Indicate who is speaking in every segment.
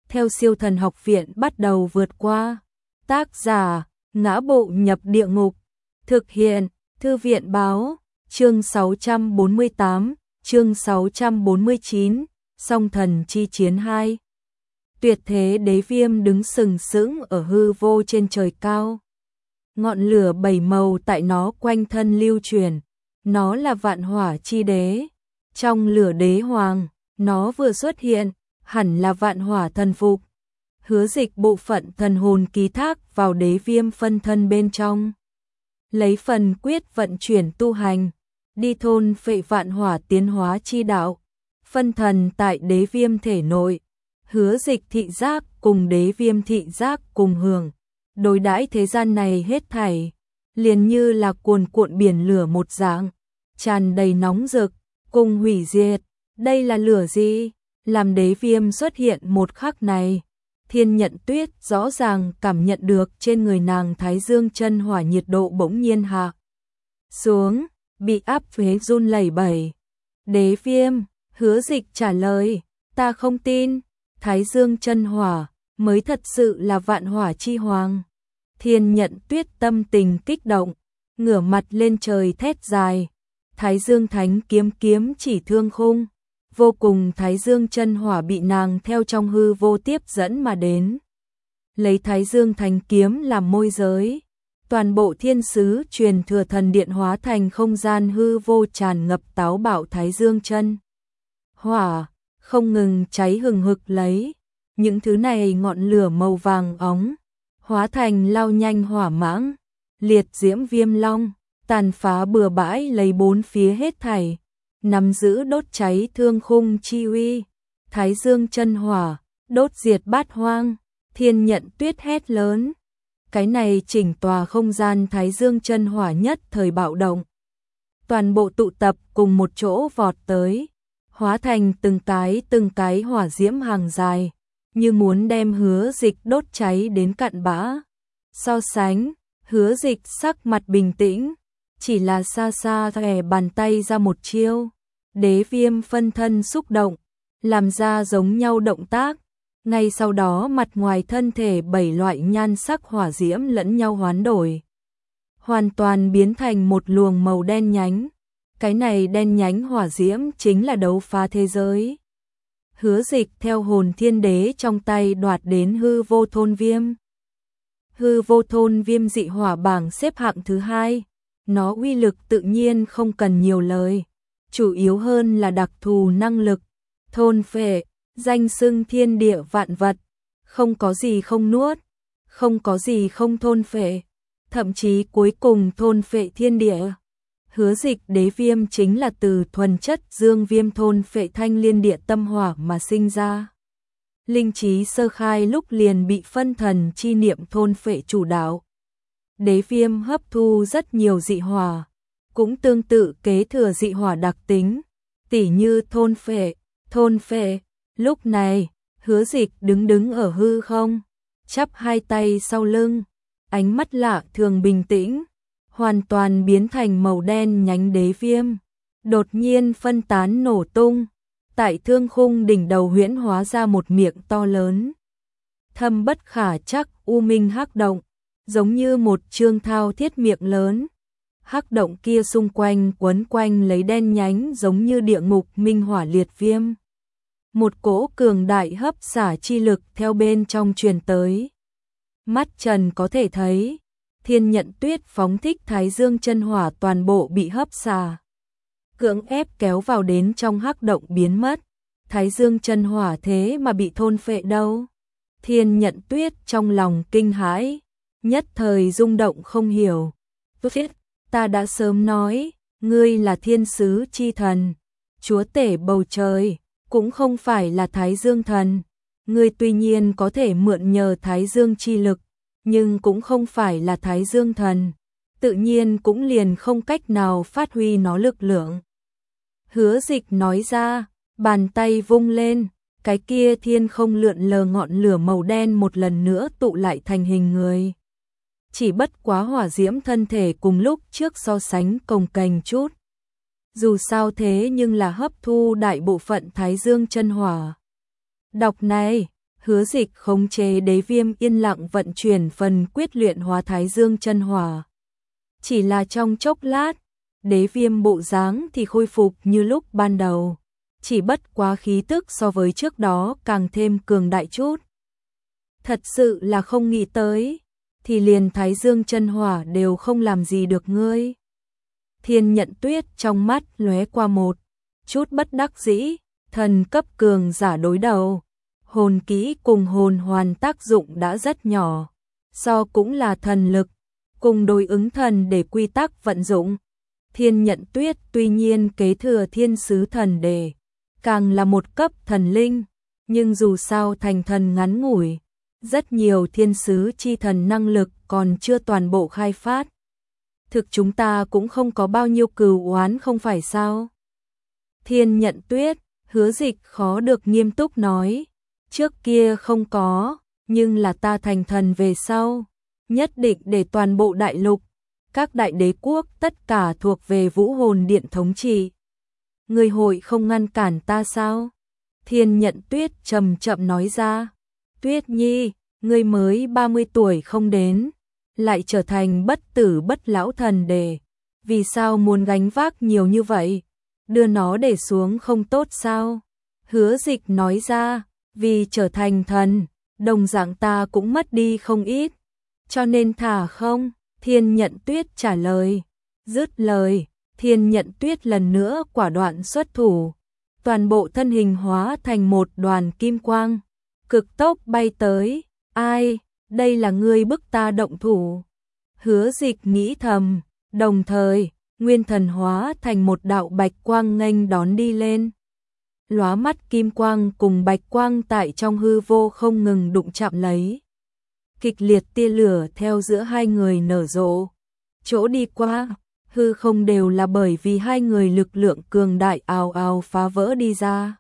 Speaker 1: theo Siêu Thần Học Viện bắt đầu vượt qua. Tác giả: Ngã Bộ Nhập Địa Ngục. Thực hiện: Thư viện báo. Chương 648, chương 649, Song Thần Chi Chiến 2. Tuyệt thế đế viêm đứng sừng sững ở hư vô trên trời cao. Ngọn lửa bảy màu tại nó quanh thân lưu truyền. Nó là vạn hỏa chi đế. Trong lửa đế hoàng, nó vừa xuất hiện, hẳn là vạn hỏa thần phục. Hứa Dịch bộ phận thần hồn ký thác vào đế viêm phân thân bên trong. Lấy phần quyết vận chuyển tu hành, đi thôn phệ vạn hỏa tiến hóa chi đạo. Phân thần tại đế viêm thể nội. Hứa Dịch thị giác cùng đế viêm thị giác cùng hưởng. Đối đãi thế gian này hết thảy, liền như là cuồn cuộn biển lửa một dạng, tràn đầy nóng rực, cùng hủy diệt. Đây là lửa gì? Làm đế viêm xuất hiện một khắc này, Thiên Nhận Tuyết rõ ràng cảm nhận được trên người nàng Thái Dương chân hỏa nhiệt độ bỗng nhiên hạ xuống, bị áp chế run lẩy bẩy. Đế viêm, Hứa Dịch trả lời, ta không tin, Thái Dương chân hỏa mới thật sự là vạn hỏa chi hoàng. Thiên Nhận Tuyết tâm tình kích động, ngửa mặt lên trời thét dài. Thái Dương Thánh kiếm kiếm chỉ thương khung, vô cùng Thái Dương chân hỏa bị nàng theo trong hư vô tiếp dẫn mà đến. Lấy Thái Dương Thánh kiếm làm môi giới, toàn bộ thiên sứ truyền thừa thần điện hóa thành không gian hư vô tràn ngập táo bạo Thái Dương chân hỏa, không ngừng cháy hừng hực lấy. Những thứ này ngọn lửa màu vàng óng, hóa thành lao nhanh hỏa mãng, liệt diễm viêm long, tàn phá bừa bãi lấy bốn phía hết thảy, nắm giữ đốt cháy thương khung chi uy. Thái Dương chân hỏa, đốt diệt bát hoang. Thiên Nhận Tuyết hét lớn. Cái này chỉnh tòa không gian Thái Dương chân hỏa nhất thời bạo động. Toàn bộ tụ tập cùng một chỗ vọt tới, hóa thành từng cái hỏa diễm hàng dài, như muốn đem Hứa Dịch đốt cháy đến cạn bã. So sánh, Hứa Dịch sắc mặt bình tĩnh, chỉ là xa xa thè bàn tay ra một chiêu. Đế viêm phân thân xúc động, làm ra giống nhau động tác. Ngay sau đó mặt ngoài thân thể 7 loại nhan sắc hỏa diễm lẫn nhau hoán đổi, hoàn toàn biến thành một luồng màu đen nhánh. Cái này đen nhánh hỏa diễm chính là đấu phá thế giới. Hứa Dịch theo hồn thiên đế trong tay đoạt đến hư vô thôn viêm. Hư vô thôn viêm dị hỏa bảng xếp hạng thứ 2. Nó uy lực tự nhiên không cần nhiều lời, chủ yếu hơn là đặc thù năng lực. Thôn phệ, danh xưng thiên địa vạn vật, không có gì không nuốt, không có gì không thôn phệ, thậm chí cuối cùng thôn phệ thiên địa. Hứa Dịch đế viêm chính là từ thuần chất dương viêm thôn phệ thanh liên địa tâm hỏa mà sinh ra. Linh trí sơ khai lúc liền bị phân thần chi niệm thôn phệ chủ đạo. Đế viêm hấp thu rất nhiều dị hỏa, cũng tương tự kế thừa dị hỏa đặc tính, tỉ như thôn phệ. Lúc này, Hứa Dịch đứng ở hư không, chắp hai tay sau lưng, ánh mắt lạ thường bình tĩnh, hoàn toàn biến thành màu đen nhánh đế viêm, đột nhiên phân tán nổ tung, tại thương khung đỉnh đầu huyễn hóa ra một miệng to lớn. Thâm bất khả chắc u minh hắc động, giống như một trương thao thiết miệng lớn. Hắc động kia xung quanh quấn quanh lấy đen nhánh giống như địa ngục minh hỏa liệt viêm. Một cỗ cường đại hấp xả chi lực theo bên trong truyền tới. Mắt trần có thể thấy, Thiên Nhận Tuyết phóng thích Thái Dương chân hỏa toàn bộ bị hấp xả, cưỡng ép kéo vào đến trong hắc động biến mất. Thái Dương chân hỏa thế mà bị thôn phệ đâu? Thiên Nhận Tuyết trong lòng kinh hãi, nhất thời rung động không hiểu. Ta đã sớm nói, ngươi là thiên sứ chi thần, chúa tể bầu trời, cũng không phải là Thái Dương thần. Ngươi tuy nhiên có thể mượn nhờ Thái Dương chi lực, nhưng cũng không phải là Thái Dương thần, tự nhiên cũng liền không cách nào phát huy nó lực lượng. Hứa Dịch nói ra, bàn tay vung lên, cái kia thiên không lượn lờ ngọn lửa màu đen một lần nữa tụ lại thành hình người. Chỉ bất quá hỏa diễm thân thể cùng lúc trước so sánh cồng kềnh chút. Dù sao thế nhưng là hấp thu đại bộ phận Thái Dương chân hỏa. Đọc này, Hứa Dịch khống chế đế viêm yên lặng vận chuyển phần quyết luyện hóa Thái Dương chân hỏa. Chỉ là trong chốc lát, đế viêm bộ dáng thì khôi phục như lúc ban đầu. Chỉ bất quá khí tức so với trước đó càng thêm cường đại chút. Thật sự là không nghĩ tới, thì liền Thái Dương chân hỏa đều không làm gì được ngươi. Thiên Nhận Tuyết trong mắt lóe qua một chút bất đắc dĩ, thần cấp cường giả đối đầu. Hồn kỹ cùng hồn hoàn tác dụng đã rất nhỏ, so cũng là thần lực, cùng đối ứng thần để quy tắc vận dụng. Thiên Nhận Tuyết tuy nhiên kế thừa thiên sứ thần đề, càng là một cấp thần linh, nhưng dù sao thành thần ngắn ngủi, rất nhiều thiên sứ chi thần năng lực còn chưa toàn bộ khai phát. Thực chúng ta cũng không có bao nhiêu cừu oán không phải sao? Thiên Nhận Tuyết, Hứa Dịch khó được nghiêm túc nói, trước kia không có, nhưng là ta thành thần về sau, nhất định để toàn bộ đại lục, các đại đế quốc tất cả thuộc về Vũ Hồn Điện thống trị. Người hội không ngăn cản ta sao? Thiên Nhận Tuyết chậm chậm nói ra, Tuyết Nhi, ngươi mới 30 tuổi không đến, lại trở thành bất tử bất lão thần đề, vì sao muốn gánh vác nhiều như vậy? Đưa nó để xuống không tốt sao? Hứa Dịch nói ra, vì trở thành thần, đồng dạng ta cũng mất đi không ít, cho nên thả không? Thiên Nhận Tuyết trả lời. Dứt lời, Thiên Nhận Tuyết lần nữa quả đoạn xuất thủ, toàn bộ thân hình hóa thành một đoàn kim quang, cực tốc bay tới. Ai, đây là ngươi bức ta động thủ. Hứa Dịch nghĩ thầm, đồng thời, nguyên thần hóa thành một đạo bạch quang nghênh đón đi lên. Lóa mắt kim quang cùng bạch quang tại trong hư vô không ngừng đụng chạm lấy. Kịch liệt tia lửa theo giữa hai người nở rộ. Chỗ đi qua, hư không đều là bởi vì hai người lực lượng cường đại ào ào phá vỡ đi ra.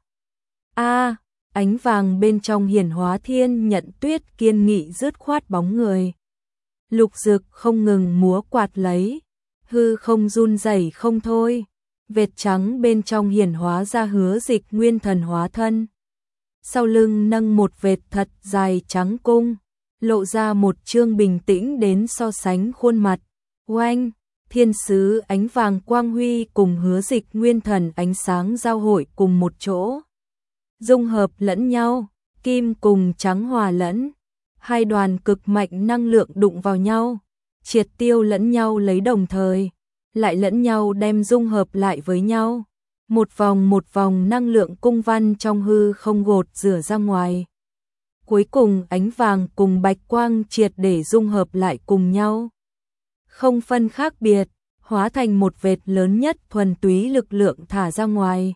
Speaker 1: Ánh vàng bên trong hiển hóa Thiên Nhận Tuyết kiên nghị dứt khoát bóng người. Lục Dực không ngừng múa quạt lấy, hư không run rẩy không thôi. Vệt trắng bên trong hiển hóa ra Hứa Dịch nguyên thần hóa thân. Sau lưng nâng một vệt thật dài trắng cung, lộ ra một trương bình tĩnh đến so sánh khuôn mặt. Oanh, thiên sứ ánh vàng quang huy cùng Hứa Dịch nguyên thần ánh sáng giao hội cùng một chỗ. Dung hợp lẫn nhau, kim cùng trắng hòa lẫn. Hai đoàn cực mạnh năng lượng đụng vào nhau, triệt tiêu lẫn nhau lấy đồng thời, lại lẫn nhau đem dung hợp lại với nhau. Một vòng năng lượng cung văn trong hư không gột rửa ra ngoài. Cuối cùng ánh vàng cùng bạch quang triệt để dung hợp lại cùng nhau. Không phân khác biệt, hóa thành một vệt lớn nhất thuần túy lực lượng thả ra ngoài.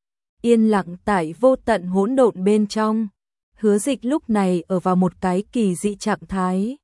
Speaker 1: Yên lặng tại vô tận hỗn độn bên trong. Hứa Dịch lúc này ở vào một cái kỳ dị trạng thái.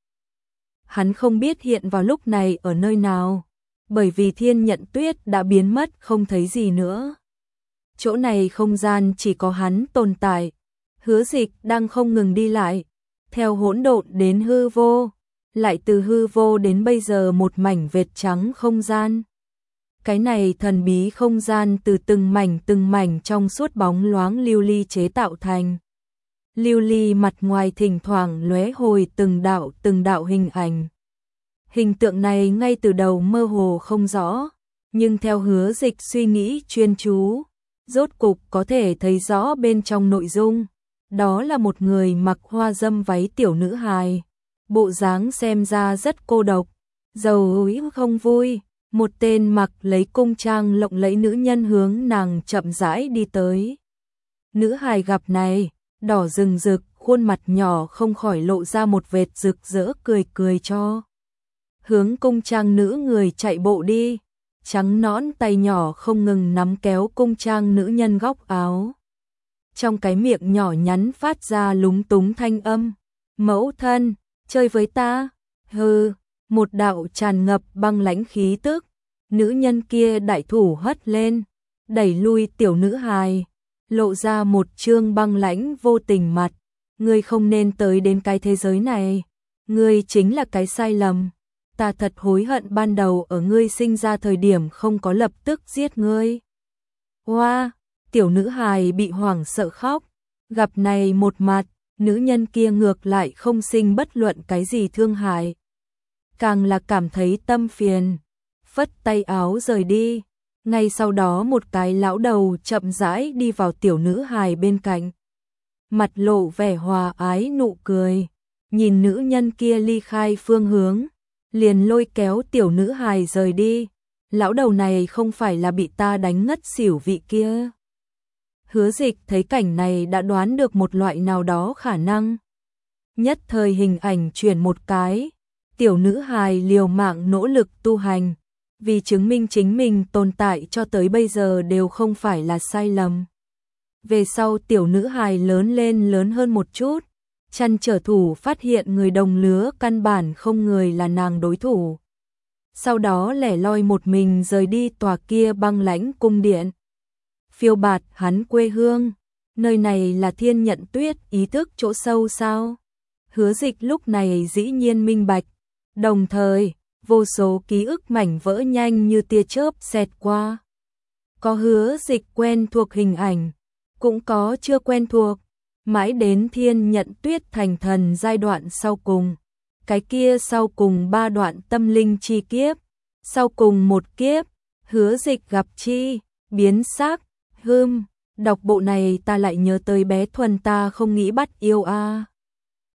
Speaker 1: Hắn không biết hiện vào lúc này ở nơi nào, bởi vì Thiên Nhận Tuyết đã biến mất không thấy gì nữa. Chỗ này không gian chỉ có hắn tồn tại. Hứa Dịch đang không ngừng đi lại, theo hỗn độn đến hư vô, lại từ hư vô đến bây giờ một mảnh vệt trắng không gian. Cái này thần bí không gian từ từng mảnh trong suốt bóng loáng lưu ly chế tạo thành. Lưu ly mặt ngoài thỉnh thoảng lóe hồi từng đạo hình ảnh. Hình tượng này ngay từ đầu mơ hồ không rõ, nhưng theo Hứa Dịch suy nghĩ chuyên chú, rốt cục có thể thấy rõ bên trong nội dung. Đó là một người mặc hoa dâm váy tiểu nữ hài, bộ dáng xem ra rất cô độc, giàu húi không vui. Một tên mặc lấy cung trang lộng lẫy nữ nhân hướng nàng chậm rãi đi tới. Nữ hài gặp này, đỏ rừng rực, khuôn mặt nhỏ không khỏi lộ ra một vệt rực rỡ cười cho. Hướng cung trang nữ người chạy bộ đi, trắng nõn tay nhỏ không ngừng nắm kéo cung trang nữ nhân góc áo. Trong cái miệng nhỏ nhắn phát ra lúng túng thanh âm, mẫu thân, chơi với ta, hừ, một đạo tràn ngập băng lãnh khí tức. Nữ nhân kia đại thủ hất lên, đẩy lui tiểu nữ hài, lộ ra một trương băng lãnh vô tình mặt. Ngươi không nên tới đến cái thế giới này, ngươi chính là cái sai lầm. Ta thật hối hận ban đầu ở ngươi sinh ra thời điểm không có lập tức giết ngươi. Hoa, tiểu nữ hài bị hoảng sợ khóc, gặp này một mặt, nữ nhân kia ngược lại không sinh bất luận cái gì thương hại. Càng là cảm thấy tâm phiền, phất tay áo rời đi. Ngay sau đó một cái lão đầu chậm rãi đi vào tiểu nữ hài bên cạnh. Mặt lộ vẻ hòa ái nụ cười, nhìn nữ nhân kia ly khai phương hướng, liền lôi kéo tiểu nữ hài rời đi. Lão đầu này không phải là bị ta đánh ngất xỉu vị kia. Hứa Dịch thấy cảnh này đã đoán được một loại nào đó khả năng. Nhất thời hình ảnh chuyển một cái, tiểu nữ hài liều mạng nỗ lực tu hành, vì chứng minh chính mình tồn tại cho tới bây giờ đều không phải là sai lầm. Về sau tiểu nữ hài lớn lên lớn hơn một chút, chăn trở thủ phát hiện người đồng lứa căn bản không người là nàng đối thủ. Sau đó lẻ loi một mình rời đi tòa kia băng lãnh cung điện. Phiêu bạt hắn quê hương, nơi này là Thiên Nhận Tuyết ý thức chỗ sâu sao? Hứa Dịch lúc này dĩ nhiên minh bạch, đồng thời, vô số ký ức mảnh vỡ nhanh như tia chớp xẹt qua. Có Hứa Dịch quen thuộc hình ảnh, cũng có chưa quen thuộc, mãi đến Thiên Nhận Tuyết thành thần giai đoạn sau cùng. Cái kia sau cùng 3 đoạn tâm linh chi kiếp, sau cùng một kiếp, Hứa Dịch gặp chi, biến sắc, đọc bộ này ta lại nhớ tới bé Thuần ta không nghĩ bắt yêu a.